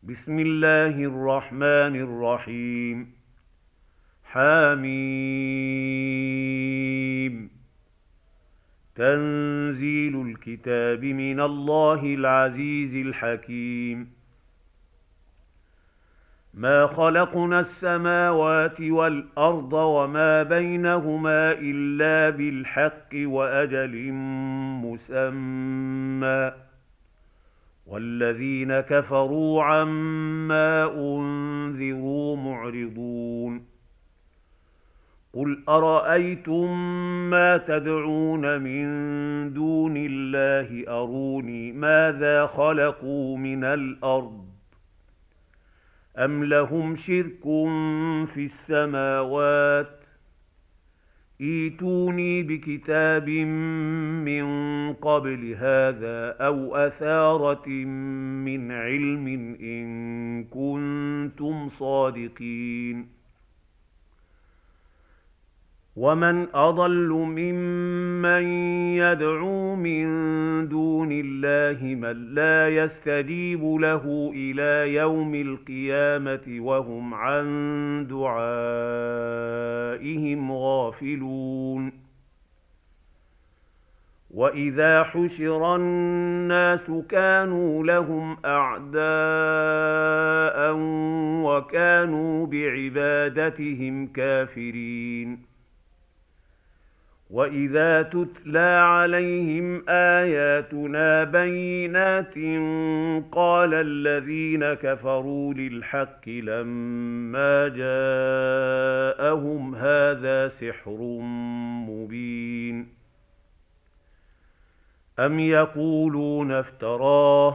بسم الله الرحمن الرحيم. حميم. تنزيل الكتاب من الله العزيز الحكيم. ما خلقنا السماوات والأرض وما بينهما إلا بالحق وأجل مسمى، والذين كفروا عما أنذروا معرضون. قل أرأيتم ما تدعون من دون الله أروني ماذا خلقوا من الأرض أم لهم شرك في السماوات ائتوني بكتاب من قبل هذا أو أثارة من علم إن كنتم صادقين. ومن أضل ممن يدعو من دون الله من لا يستجيب له إلى يوم القيامة وهم عن دعائهم غافلون. وإذا حشر الناس كانوا لهم أعداء وكانوا بعبادتهم كافرين. وإذا تتلى عليهم آياتنا بينات قال الذين كفروا للحق لما جاءهم هذا سحر مبين. أم يقولون افتراه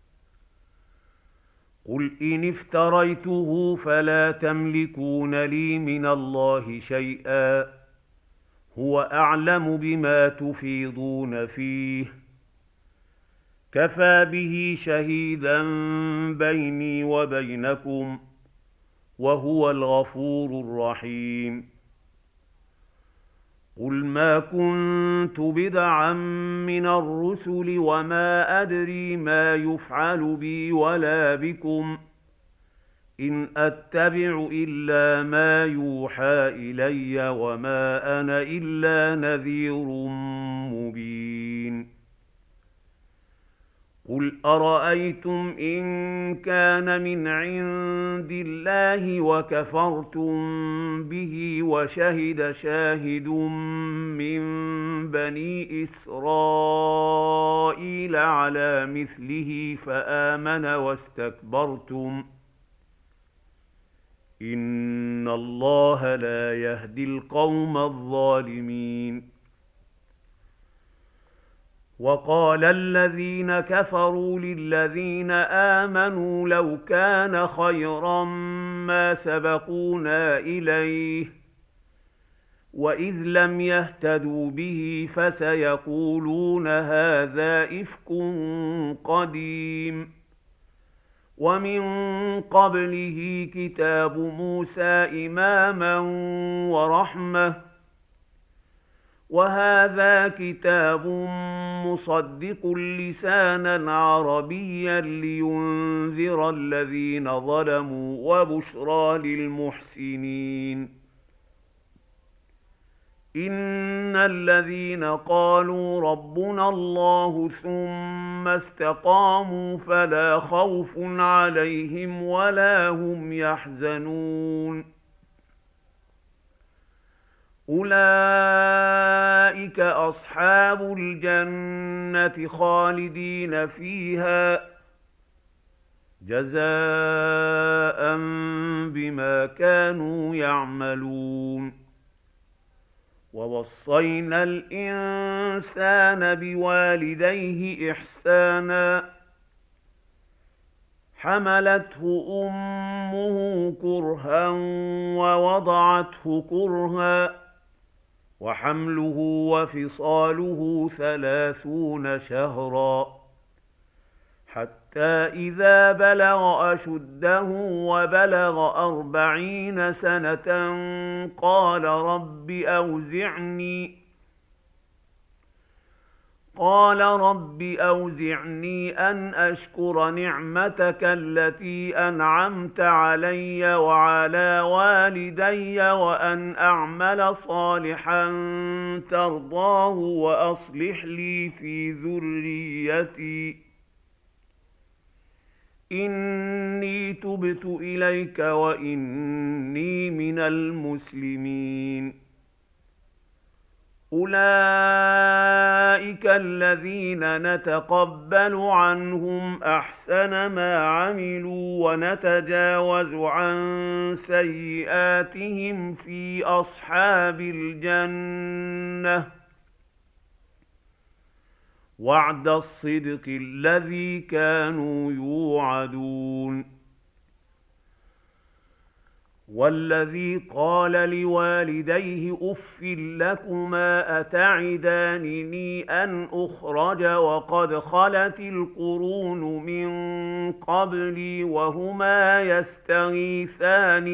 قل إن افتريته فلا تملكون لي من الله شيئا هو أعلم بما تفيضون فيه كفى به شهيدا بيني وبينكم وهو الغفور الرحيم. قل ما كنت بدعا من الرسل وما أدري ما يفعل بي ولا بكم إن أتبع إلا ما يوحى إلي وما أنا إلا نذير مبين. قل أرأيتم إن كان من عند الله وكفرتم به وشهد شاهد من بني إسرائيل على مثله فآمن واستكبرتم إن الله لا يهدي القوم الظالمين. وقال الذين كفروا للذين آمنوا لو كان خيرا ما سبقونا إليه وإذ لم يهتدوا به فسيقولون هذا إفك قديم. ومن قبله كتاب موسى إماما ورحمة وهذا كتاب مصدق لسانا عربيا لينذر الذين ظلموا وبشرى للمحسنين. إن الذين قالوا ربنا الله ثم استقاموا فلا خوف عليهم ولا هم يحزنون. أولئك أصحاب الجنة خالدين فيها جزاء بما كانوا يعملون. ووصينا الإنسان بوالديه إحسانا حملته أمه كرها ووضعته كرها وحمله وفصاله 30 شهرا حتى إذا بلغ أشده وبلغ 40 سنة قال رب أوزعني أن أشكر نعمتك التي أنعمت علي وعلى والدي وأن أعمل صالحا ترضاه وأصلح لي في ذريتي إني تبت إليك وإني من المسلمين. أولئك الذين نتقبل عنهم أحسن ما عملوا ونتجاوز عن سيئاتهم في أصحاب الجنة وعد الصدق الذي كانوا يوعدون. والذي قال لوالديه أف لكما أتعدانني أن أخرج وقد خلت القرون من قبلي وهما يستغيثان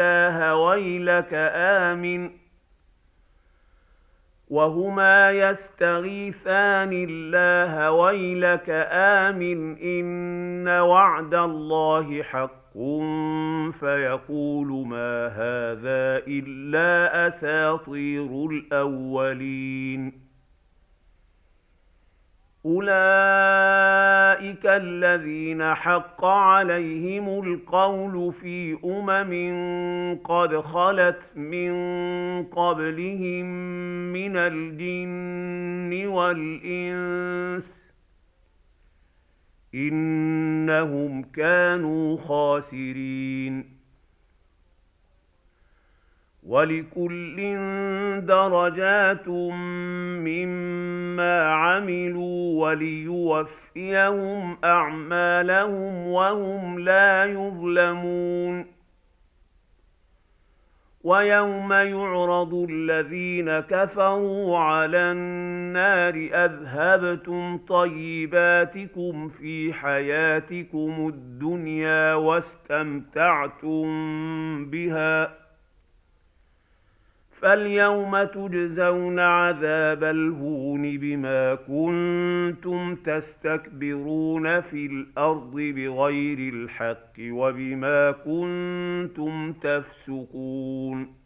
الله ويلك آمن إن وعد الله حق فيقول ما هذا إلا أساطير الأولين. أولئك الذين حق عليهم القول في قد خلت من قبلهم من الجن والإنس إنهم كانوا خاسرين. ولكل درجات مما عملوا وليوفيهم أعمالهم وهم لا يظلمون. ويوم يعرض الذين كفروا على النار أذهبتم طيباتكم في حياتكم الدنيا واستمتعتم بها فاليوم تجزون عذاب الهون بما كنتم تستكبرون في الأرض بغير الحق وبما كنتم تفسقون.